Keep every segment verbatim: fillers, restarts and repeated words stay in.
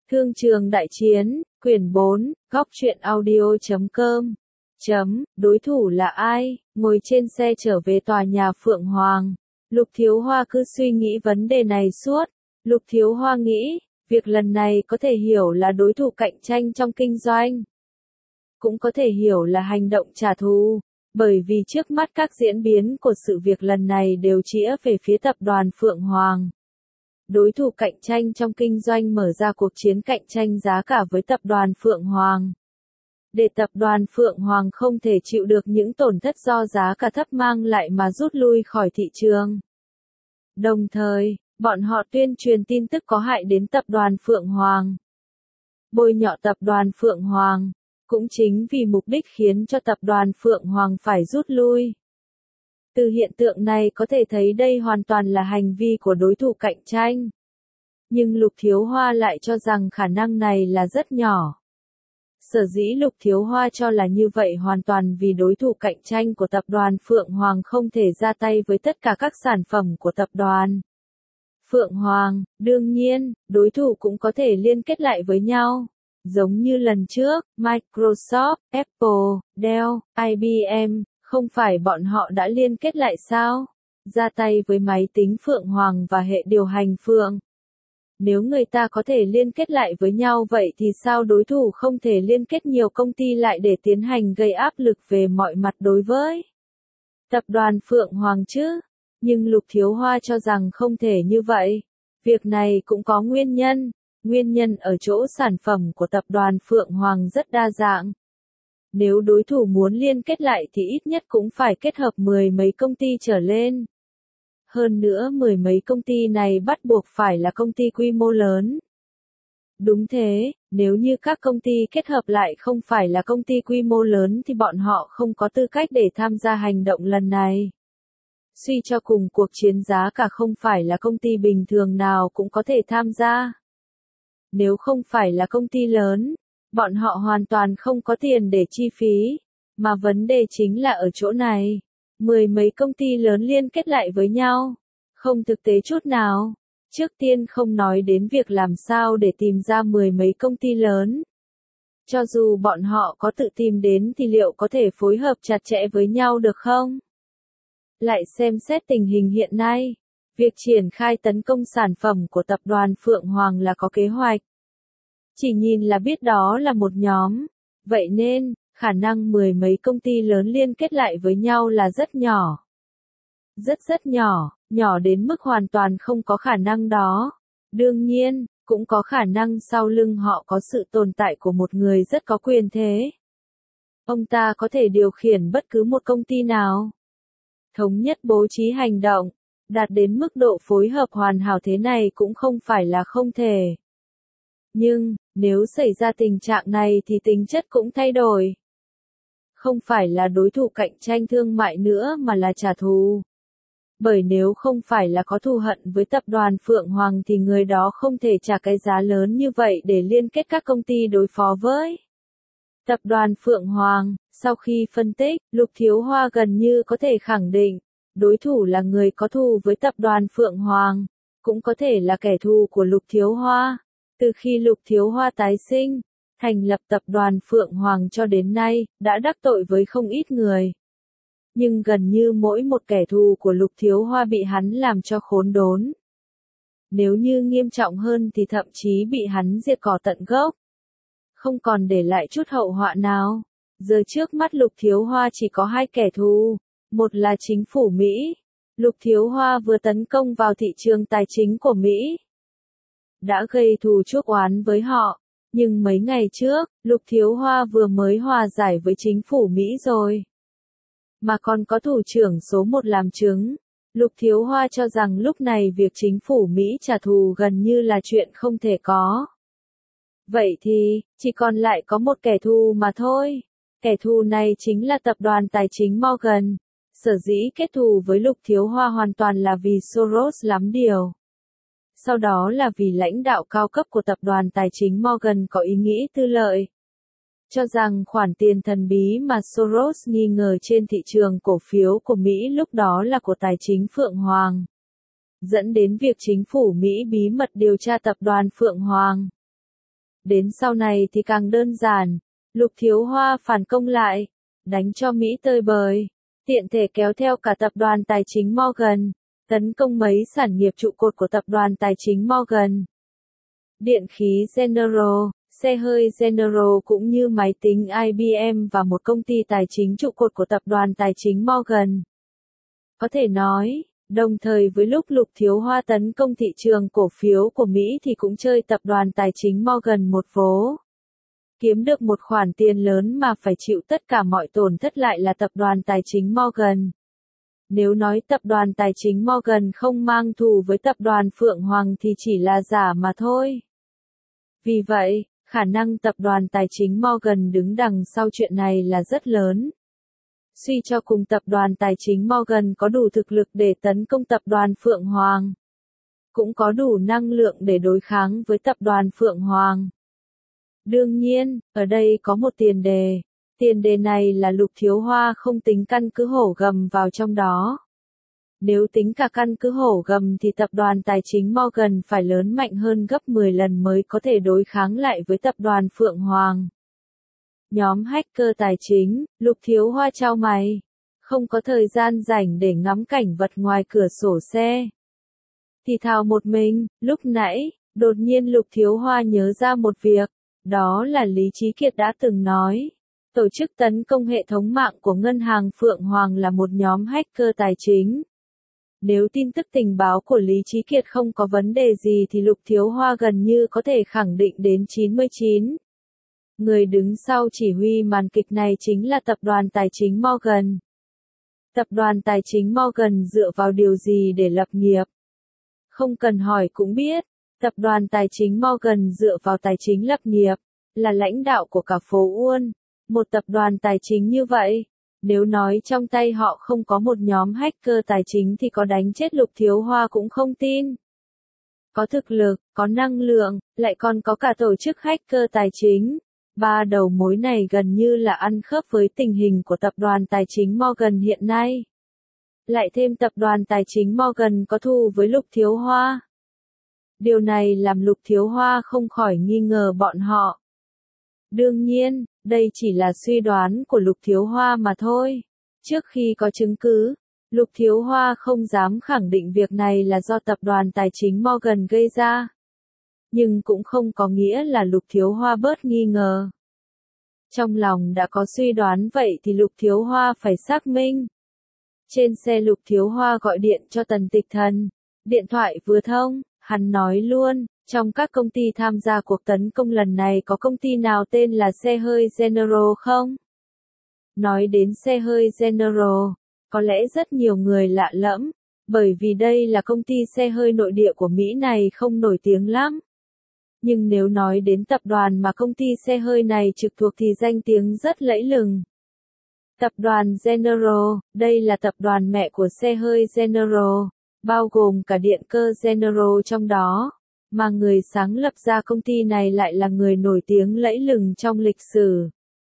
Thương trường đại chiến, quyển bốn, góc truyện audio.com. Chấm, đối thủ là ai? Ngồi trên xe trở về tòa nhà Phượng Hoàng. Lục Thiếu Hoa cứ suy nghĩ vấn đề này suốt. Lục Thiếu Hoa nghĩ, việc lần này có thể hiểu là đối thủ cạnh tranh trong kinh doanh. Cũng có thể hiểu là hành động trả thù. Bởi vì trước mắt các diễn biến của sự việc lần này đều chĩa về phía tập đoàn Phượng Hoàng. Đối thủ cạnh tranh trong kinh doanh mở ra cuộc chiến cạnh tranh giá cả với tập đoàn Phượng Hoàng. Để tập đoàn Phượng Hoàng không thể chịu được những tổn thất do giá cả thấp mang lại mà rút lui khỏi thị trường. Đồng thời, bọn họ tuyên truyền tin tức có hại đến tập đoàn Phượng Hoàng. Bôi nhọ tập đoàn Phượng Hoàng, cũng chính vì mục đích khiến cho tập đoàn Phượng Hoàng phải rút lui. Từ hiện tượng này có thể thấy đây hoàn toàn là hành vi của đối thủ cạnh tranh. Nhưng Lục Thiếu Hoa lại cho rằng khả năng này là rất nhỏ. Sở dĩ Lục Thiếu Hoa cho là như vậy hoàn toàn vì đối thủ cạnh tranh của tập đoàn Phượng Hoàng không thể ra tay với tất cả các sản phẩm của tập đoàn Phượng Hoàng. Đương nhiên, đối thủ cũng có thể liên kết lại với nhau. Giống như lần trước, Microsoft, Apple, Dell, I B M, không phải bọn họ đã liên kết lại sao? Ra tay với máy tính Phượng Hoàng và hệ điều hành Phượng. Nếu người ta có thể liên kết lại với nhau vậy thì sao đối thủ không thể liên kết nhiều công ty lại để tiến hành gây áp lực về mọi mặt đối với tập đoàn Phượng Hoàng chứ? Nhưng Lục Thiếu Hoa cho rằng không thể như vậy. Việc này cũng có nguyên nhân. Nguyên nhân ở chỗ sản phẩm của tập đoàn Phượng Hoàng rất đa dạng. Nếu đối thủ muốn liên kết lại thì ít nhất cũng phải kết hợp mười mấy công ty trở lên. Hơn nữa mười mấy công ty này bắt buộc phải là công ty quy mô lớn. Đúng thế, nếu như các công ty kết hợp lại không phải là công ty quy mô lớn thì bọn họ không có tư cách để tham gia hành động lần này. Suy cho cùng cuộc chiến giá cả không phải là công ty bình thường nào cũng có thể tham gia. Nếu không phải là công ty lớn, bọn họ hoàn toàn không có tiền để chi phí. Mà vấn đề chính là ở chỗ này. Mười mấy công ty lớn liên kết lại với nhau. Không thực tế chút nào. Trước tiên không nói đến việc làm sao để tìm ra mười mấy công ty lớn. Cho dù bọn họ có tự tìm đến thì liệu có thể phối hợp chặt chẽ với nhau được không? Lại xem xét tình hình hiện nay. Việc triển khai tấn công sản phẩm của tập đoàn Phượng Hoàng là có kế hoạch. Chỉ nhìn là biết đó là một nhóm. Vậy nên, khả năng mười mấy công ty lớn liên kết lại với nhau là rất nhỏ. Rất rất nhỏ, nhỏ đến mức hoàn toàn không có khả năng đó. Đương nhiên, cũng có khả năng sau lưng họ có sự tồn tại của một người rất có quyền thế. Ông ta có thể điều khiển bất cứ một công ty nào. Thống nhất bố trí hành động, đạt đến mức độ phối hợp hoàn hảo thế này cũng không phải là không thể. Nhưng, nếu xảy ra tình trạng này thì tính chất cũng thay đổi. Không phải là đối thủ cạnh tranh thương mại nữa mà là trả thù. Bởi nếu không phải là có thù hận với tập đoàn Phượng Hoàng thì người đó không thể trả cái giá lớn như vậy để liên kết các công ty đối phó với tập đoàn Phượng Hoàng. Sau khi phân tích, Lục Thiếu Hoa gần như có thể khẳng định, đối thủ là người có thù với tập đoàn Phượng Hoàng, cũng có thể là kẻ thù của Lục Thiếu Hoa. Từ khi Lục Thiếu Hoa tái sinh, thành lập tập đoàn Phượng Hoàng cho đến nay, đã đắc tội với không ít người. Nhưng gần như mỗi một kẻ thù của Lục Thiếu Hoa bị hắn làm cho khốn đốn. Nếu như nghiêm trọng hơn thì thậm chí bị hắn diệt cỏ tận gốc. Không còn để lại chút hậu họa nào. Giờ trước mắt Lục Thiếu Hoa chỉ có hai kẻ thù. Một là chính phủ Mỹ. Lục Thiếu Hoa vừa tấn công vào thị trường tài chính của Mỹ. Đã gây thù chuốc oán với họ. Nhưng mấy ngày trước, Lục Thiếu Hoa vừa mới hòa giải với chính phủ Mỹ rồi. Mà còn có thủ trưởng số một làm chứng. Lục Thiếu Hoa cho rằng lúc này việc chính phủ Mỹ trả thù gần như là chuyện không thể có. Vậy thì, chỉ còn lại có một kẻ thù mà thôi. Kẻ thù này chính là tập đoàn tài chính Morgan. Sở dĩ kết thù với Lục Thiếu Hoa hoàn toàn là vì Soros lắm điều. Sau đó là vì lãnh đạo cao cấp của tập đoàn tài chính Morgan có ý nghĩ tư lợi. Cho rằng khoản tiền thần bí mà Soros nghi ngờ trên thị trường cổ phiếu của Mỹ lúc đó là của tài chính Phượng Hoàng. Dẫn đến việc chính phủ Mỹ bí mật điều tra tập đoàn Phượng Hoàng. Đến sau này thì càng đơn giản, Lục Thiếu Hoa phản công lại, đánh cho Mỹ tơi bời, tiện thể kéo theo cả tập đoàn tài chính Morgan, tấn công mấy sản nghiệp trụ cột của tập đoàn tài chính Morgan. Điện khí General, xe hơi General cũng như máy tính I B M và một công ty tài chính trụ cột của tập đoàn tài chính Morgan. Có thể nói, đồng thời với lúc Lục Thiếu Hoa tấn công thị trường cổ phiếu của Mỹ thì cũng chơi tập đoàn tài chính Morgan một vố. Kiếm được một khoản tiền lớn mà phải chịu tất cả mọi tổn thất lại là tập đoàn tài chính Morgan. Nếu nói tập đoàn tài chính Morgan không mang thù với tập đoàn Phượng Hoàng thì chỉ là giả mà thôi. Vì vậy, khả năng tập đoàn tài chính Morgan đứng đằng sau chuyện này là rất lớn. Suy cho cùng tập đoàn tài chính Morgan có đủ thực lực để tấn công tập đoàn Phượng Hoàng. Cũng có đủ năng lượng để đối kháng với tập đoàn Phượng Hoàng. Đương nhiên, ở đây có một tiền đề. Tiền đề này là Lục Thiếu Hoa không tính căn cứ hổ gầm vào trong đó. Nếu tính cả căn cứ hổ gầm thì tập đoàn tài chính Morgan phải lớn mạnh hơn gấp mười lần mới có thể đối kháng lại với tập đoàn Phượng Hoàng. Nhóm hacker tài chính, Lục Thiếu Hoa chau mày. Không có thời gian rảnh để ngắm cảnh vật ngoài cửa sổ xe. Thì thào một mình, lúc nãy, đột nhiên Lục Thiếu Hoa nhớ ra một việc. Đó là Lý Chí Kiệt đã từng nói. Tổ chức tấn công hệ thống mạng của ngân hàng Phượng Hoàng là một nhóm hacker tài chính. Nếu tin tức tình báo của Lý Chí Kiệt không có vấn đề gì thì Lục Thiếu Hoa gần như có thể khẳng định đến chín mươi chín. Người đứng sau chỉ huy màn kịch này chính là tập đoàn tài chính Morgan. Tập đoàn tài chính Morgan dựa vào điều gì để lập nghiệp? Không cần hỏi cũng biết, tập đoàn tài chính Morgan dựa vào tài chính lập nghiệp, là lãnh đạo của cả phố Uôn. Một tập đoàn tài chính như vậy, nếu nói trong tay họ không có một nhóm hacker tài chính thì có đánh chết Lục Thiếu Hoa cũng không tin. Có thực lực, có năng lượng, lại còn có cả tổ chức hacker tài chính. Ba đầu mối này gần như là ăn khớp với tình hình của tập đoàn tài chính Morgan hiện nay. Lại thêm tập đoàn tài chính Morgan có thù với Lục Thiếu Hoa. Điều này làm Lục Thiếu Hoa không khỏi nghi ngờ bọn họ. Đương nhiên, đây chỉ là suy đoán của Lục Thiếu Hoa mà thôi. Trước khi có chứng cứ, Lục Thiếu Hoa không dám khẳng định việc này là do tập đoàn tài chính Morgan gây ra. Nhưng cũng không có nghĩa là Lục Thiếu Hoa bớt nghi ngờ. Trong lòng đã có suy đoán vậy thì Lục Thiếu Hoa phải xác minh. Trên xe Lục Thiếu Hoa gọi điện cho Tần Tịch Thần. Điện thoại vừa thông, hắn nói luôn, trong các công ty tham gia cuộc tấn công lần này có công ty nào tên là xe hơi General không? Nói đến xe hơi General, có lẽ rất nhiều người lạ lẫm, bởi vì đây là công ty xe hơi nội địa của Mỹ này không nổi tiếng lắm. Nhưng nếu nói đến tập đoàn mà công ty xe hơi này trực thuộc thì danh tiếng rất lẫy lừng. Tập đoàn General, đây là tập đoàn mẹ của xe hơi General, bao gồm cả điện cơ General trong đó, mà người sáng lập ra công ty này lại là người nổi tiếng lẫy lừng trong lịch sử.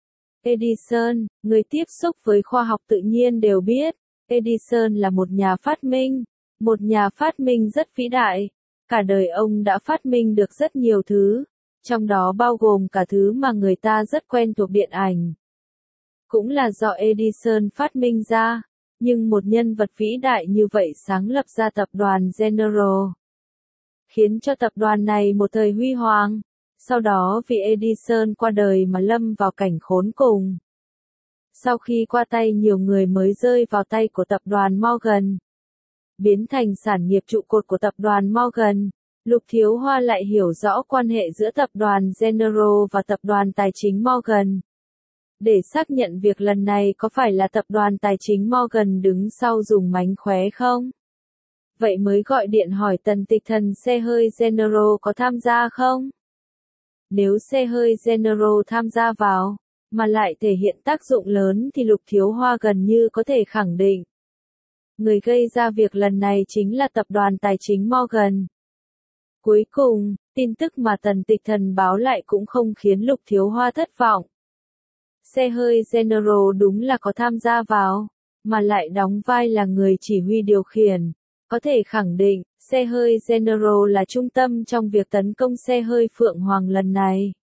Edison, người tiếp xúc với khoa học tự nhiên đều biết, Edison là một nhà phát minh, một nhà phát minh rất vĩ đại. Cả đời ông đã phát minh được rất nhiều thứ, trong đó bao gồm cả thứ mà người ta rất quen thuộc điện ảnh. Cũng là do Edison phát minh ra, nhưng một nhân vật vĩ đại như vậy sáng lập ra tập đoàn General. Khiến cho tập đoàn này một thời huy hoàng, sau đó vì Edison qua đời mà lâm vào cảnh khốn cùng. Sau khi qua tay nhiều người mới rơi vào tay của tập đoàn Morgan. Biến thành sản nghiệp trụ cột của tập đoàn Morgan, Lục Thiếu Hoa lại hiểu rõ quan hệ giữa tập đoàn General và tập đoàn tài chính Morgan. Để xác nhận việc lần này có phải là tập đoàn tài chính Morgan đứng sau dùng mánh khóe không? Vậy mới gọi điện hỏi Tần Tịch Thần xe hơi General có tham gia không? Nếu xe hơi General tham gia vào, mà lại thể hiện tác dụng lớn thì Lục Thiếu Hoa gần như có thể khẳng định. Người gây ra việc lần này chính là tập đoàn tài chính Morgan. Cuối cùng, tin tức mà Tần Tịch Thần báo lại cũng không khiến Lục Thiếu Hoa thất vọng. Xe hơi General đúng là có tham gia vào, mà lại đóng vai là người chỉ huy điều khiển. Có thể khẳng định, xe hơi General là trung tâm trong việc tấn công xe hơi Phượng Hoàng lần này.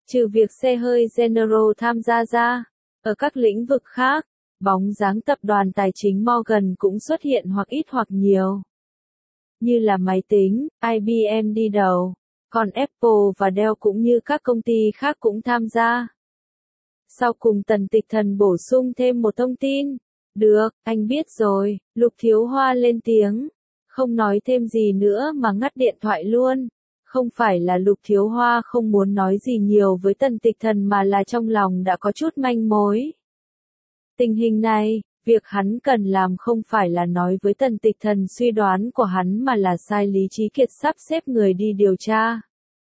Trừ việc xe hơi General tham gia ra, ở các lĩnh vực khác, bóng dáng tập đoàn tài chính Morgan cũng xuất hiện hoặc ít hoặc nhiều. Như là máy tính, I B M đi đầu, còn Apple và Dell cũng như các công ty khác cũng tham gia. Sau cùng Tần Tịch Thần bổ sung thêm một thông tin. Được, anh biết rồi, Lục Thiếu Hoa lên tiếng. Không nói thêm gì nữa mà ngắt điện thoại luôn. Không phải là Lục Thiếu Hoa không muốn nói gì nhiều với Tần Tịch Thần mà là trong lòng đã có chút manh mối. Tình hình này, việc hắn cần làm không phải là nói với Tần Tịch Thần suy đoán của hắn mà là sai Lý Trí Kiệt sắp xếp người đi điều tra.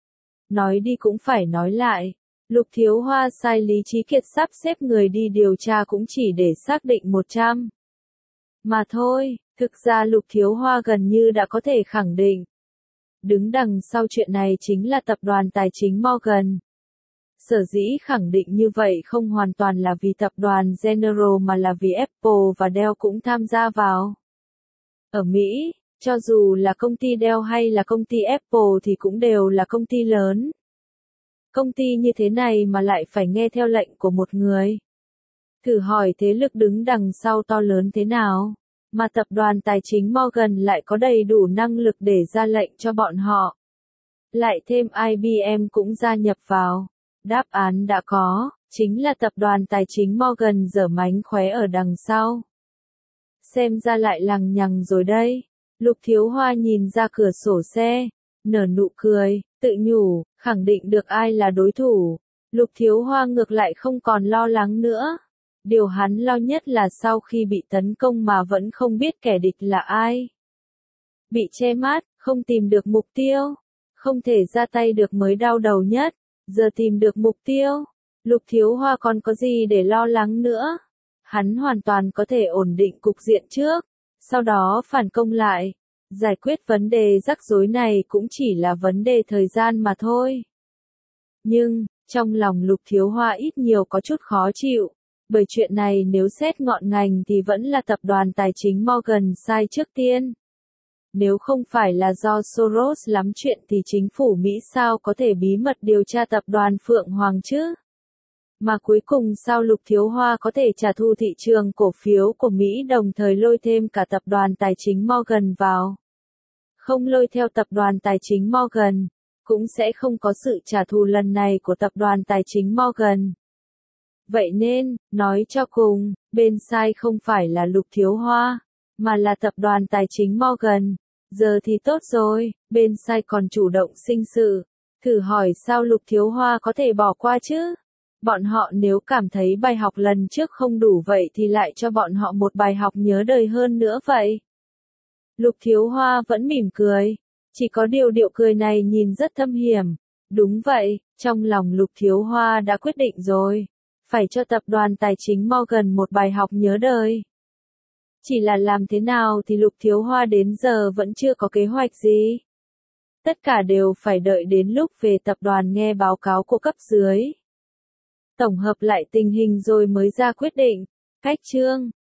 Nói đi cũng phải nói lại. Lục Thiếu Hoa sai Lý Trí Kiệt sắp xếp người đi điều tra cũng chỉ để xác định một trăm. Mà thôi, thực ra Lục Thiếu Hoa gần như đã có thể khẳng định. Đứng đằng sau chuyện này chính là tập đoàn tài chính Morgan. Sở dĩ khẳng định như vậy không hoàn toàn là vì tập đoàn General mà là vì Apple và Dell cũng tham gia vào. Ở Mỹ, cho dù là công ty Dell hay là công ty Apple thì cũng đều là công ty lớn. Công ty như thế này mà lại phải nghe theo lệnh của một người. Thử hỏi thế lực đứng đằng sau to lớn thế nào, mà tập đoàn tài chính Morgan lại có đầy đủ năng lực để ra lệnh cho bọn họ. Lại thêm I B M cũng gia nhập vào. Đáp án đã có, chính là tập đoàn tài chính Morgan giở mánh khóe ở đằng sau. Xem ra lại lằng nhằng rồi đây. Lục Thiếu Hoa nhìn ra cửa sổ xe, nở nụ cười, tự nhủ, khẳng định được ai là đối thủ. Lục Thiếu Hoa ngược lại không còn lo lắng nữa. Điều hắn lo nhất là sau khi bị tấn công mà vẫn không biết kẻ địch là ai. Bị che mắt, không tìm được mục tiêu, không thể ra tay được mới đau đầu nhất. Giờ tìm được mục tiêu, Lục Thiếu Hoa còn có gì để lo lắng nữa. Hắn hoàn toàn có thể ổn định cục diện trước, sau đó phản công lại. Giải quyết vấn đề rắc rối này cũng chỉ là vấn đề thời gian mà thôi. Nhưng, trong lòng Lục Thiếu Hoa ít nhiều có chút khó chịu, bởi chuyện này nếu xét ngọn ngành thì vẫn là tập đoàn tài chính Morgan sai trước tiên. Nếu không phải là do Soros lắm chuyện thì chính phủ Mỹ sao có thể bí mật điều tra tập đoàn Phượng Hoàng chứ? Mà cuối cùng sao Lục Thiếu Hoa có thể trả thù thị trường cổ phiếu của Mỹ đồng thời lôi thêm cả tập đoàn tài chính Morgan vào? Không lôi theo tập đoàn tài chính Morgan, cũng sẽ không có sự trả thù lần này của tập đoàn tài chính Morgan. Vậy nên, nói cho cùng, bên sai không phải là Lục Thiếu Hoa, mà là tập đoàn tài chính Morgan. Giờ thì tốt rồi, bên sai còn chủ động sinh sự. Thử hỏi sao Lục Thiếu Hoa có thể bỏ qua chứ? Bọn họ nếu cảm thấy bài học lần trước không đủ vậy thì lại cho bọn họ một bài học nhớ đời hơn nữa vậy. Lục Thiếu Hoa vẫn mỉm cười. Chỉ có điều điệu cười này nhìn rất thâm hiểm. Đúng vậy, trong lòng Lục Thiếu Hoa đã quyết định rồi. Phải cho tập đoàn tài chính Morgan một bài học nhớ đời. Chỉ là làm thế nào thì Lục Thiếu Hoa đến giờ vẫn chưa có kế hoạch gì. Tất cả đều phải đợi đến lúc về tập đoàn nghe báo cáo của cấp dưới. Tổng hợp lại tình hình rồi mới ra quyết định. Cách chương